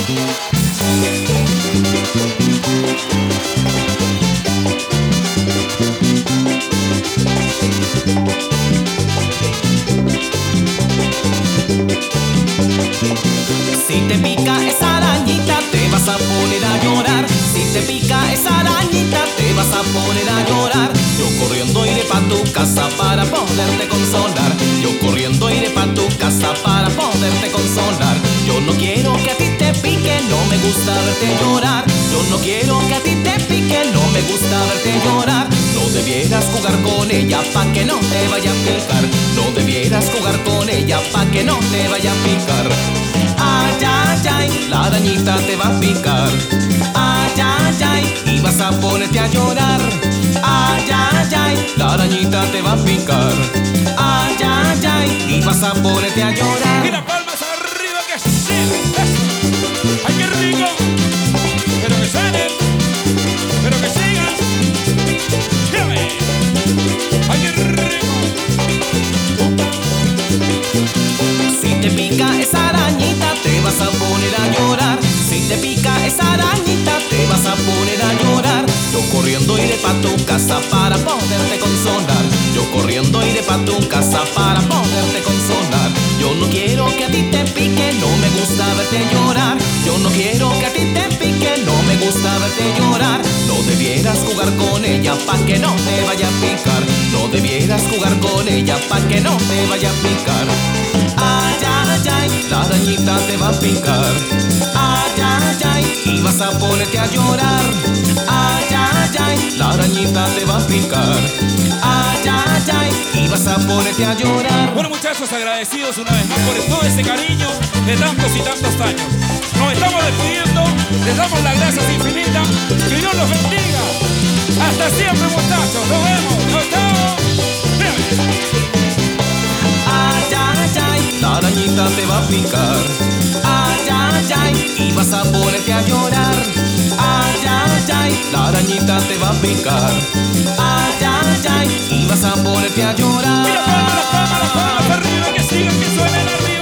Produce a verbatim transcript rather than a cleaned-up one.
Si te pica esa arañita te vas a poner a llorar. Si te pica esa arañita te vas a poner a llorar. Yo corriendo iré pa' tu casa para poderte consolar. Yo corriendo iré pa' tu casa para poderte consolar. Yo no quiero que a ti te pique, no me gusta verte llorar. Yo no quiero que a ti te pique, no me gusta verte llorar. No debieras jugar con ella pa' que no te vaya a picar. No debieras jugar con ella pa' que no te vaya a picar. Ay, ay, ay, la arañita te va a picar. Ay, ay, ay, y vas a ponerte a llorar. Ay, ay, ay, la arañita te va a picar. Ay, ay, ay, y vas a ponerte a llorar. Y las palmas arriba que sí. Eso. Ay, qué rico. Pero que suenen, pero que sigan. Llévame. Ay, qué rico. Si te pica esa arañita te vas a poner a llorar. Si te pica esa arañita te vas a poner a llorar. Yo corriendo iré pa' tu casa para poderte consolar. Yo corriendo iré pa' tu casa para poderte consolar. Yo no quiero que a ti te pique, no me gusta verte llorar. Yo no quiero que a ti te pique, no me gusta verte llorar. No debieras jugar con ella pa' que no te vaya a picar. No debieras jugar con ella pa' que no te vaya a picar. Ay, ay, ay, la arañita te va a picar. Ay, ay, ay, y vas a ponerte a llorar. Ay, ay, ay, la arañita te va a picar. Ay, ay, ay, y vas a ponerte a llorar. Bueno, muchachos, agradecidos una vez más por todo ese cariño de tantos y tantos años. Nos estamos despidiendo, les damos las gracias infinitas. Que Dios los bendiga. Hasta siempre, muchachos. Nos vemos. Chao, chao. Ay, ay, ay, la arañita te va a picar. Ay, ay, ay, y vas a ponerte a llorar. Ay, ay, ay, la arañita te va a picar. Ay, ay, ay, y vas a ponerte a llorar. Mira, palmas, las palmas, las palmas arriba, que sigan, que suenen arriba.